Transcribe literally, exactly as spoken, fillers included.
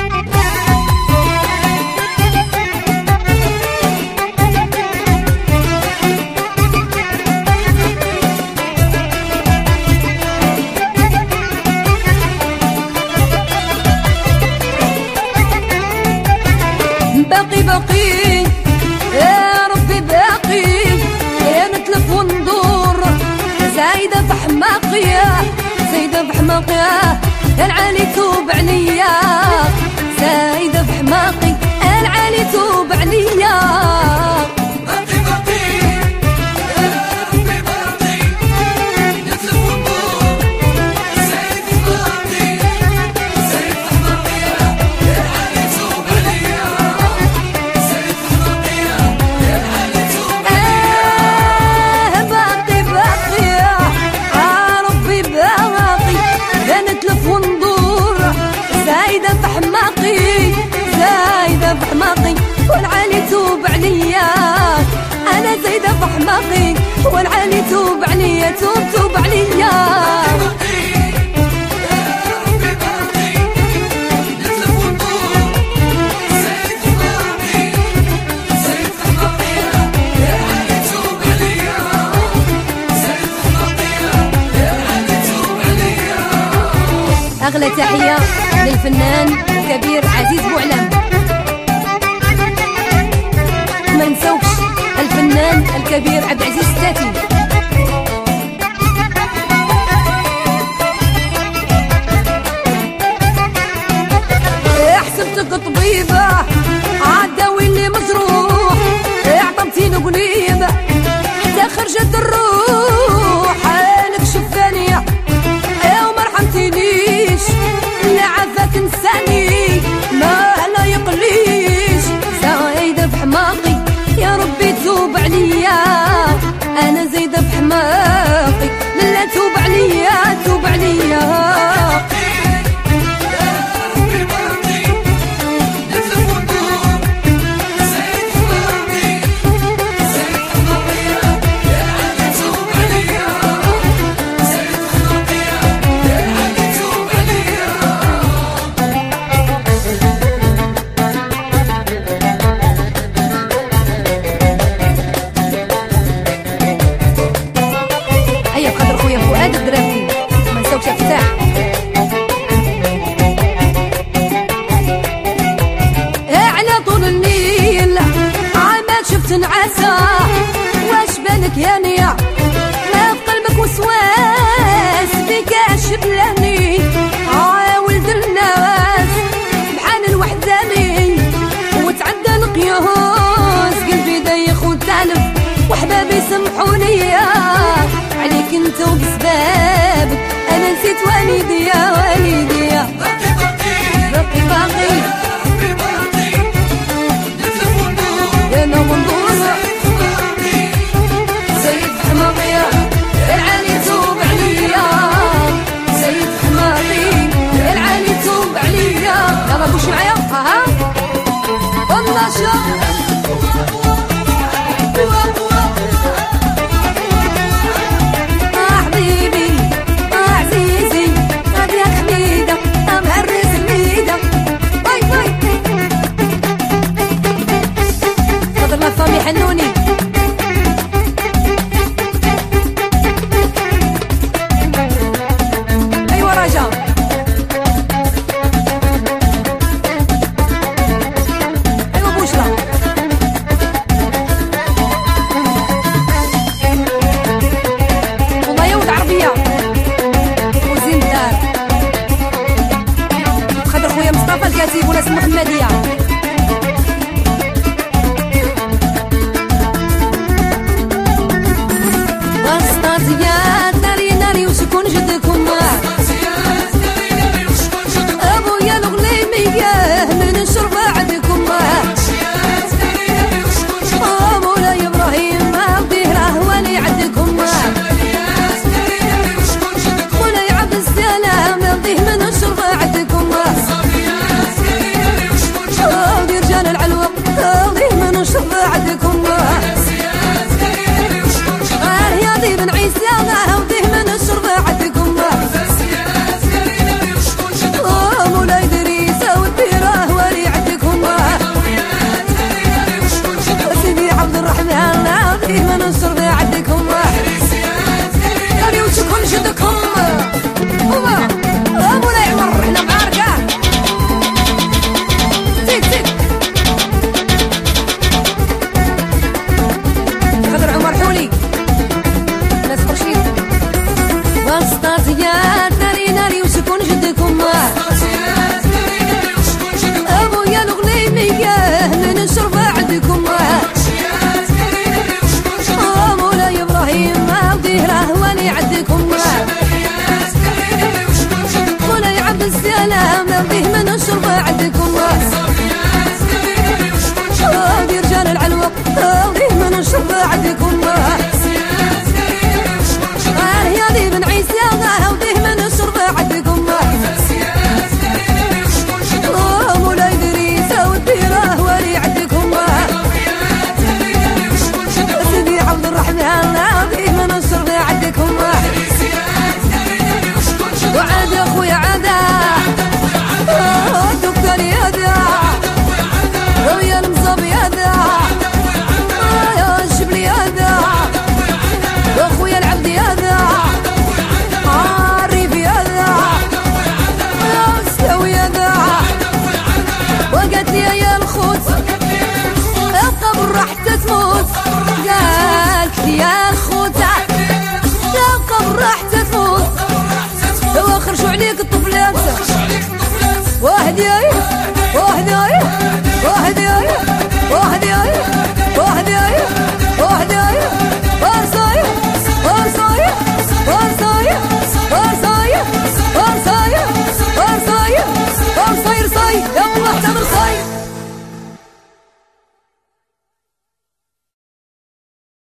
باقي باقي يا ربي باقي، يا نتلف وندور زايدة بحماقية، زايدة بحماقية العالي توب عليا، زايدة بحماقي العالي توب عليا. باقي باقي يا ربي باقي، نتلف وندور زايد بحماقي، زايد بحماقية العالي توب عليا، زايد بحماقية العالي توب عليا. باقي باقي يا ربي باقي، يا نتلف وندور زايدة بحماقي، زايدة بحماقي والعالي توب عليا، أنا زايدة بحماقي والعالي توب عليا، توب توب عليا. أغلى تحية للفنان الكبير عزيز بوعلام، ما نسوش الفنان الكبير عبد العزيز الساتي. حسبتك طبيبة عداوي اللي مجروح، عطمتيني قليبة حتى خرجت الروح، حالك شفانية وما رحمتينيش، لا عافاك نساني ما لا يقليش، زايدة بحماقي يا ربي توب عليا، أنا زايدة بحماقي لا توب عليا، توب عليا. تنعسى واش بالك يا نيا، ما في قلبك وسواس بك الشبلاني، اه ولد الناس بحال الوحداني وتعدى القيوس، قلبي دايخ وتالف وحبابي سمحوني عليك انت وبسبابك انا نسيت والدي يا والدي. باقي باقي انا منظور زايد حماقية العالي توب عليا، زايد حماقي العالي توب عليا. يلا بوش معايا ها والله شوف حنوني ايوا رجا ايوا بوشرة والله يود عربية وزين الدار، خاطر خويا مصطفى الكاتب وناس المحمدية. يا ناري ناري وشكون جدكم ابويا الغليمية من الشرب عندكم، مولاي ابراهيم عبديه راه ولي عندكم، مولاي عبد السلام عبديه من الشرب عندكم، تموت قالت لي يا خوتا لا قبر حتى تموت. واخرجوا عليك الطفلات واحد يا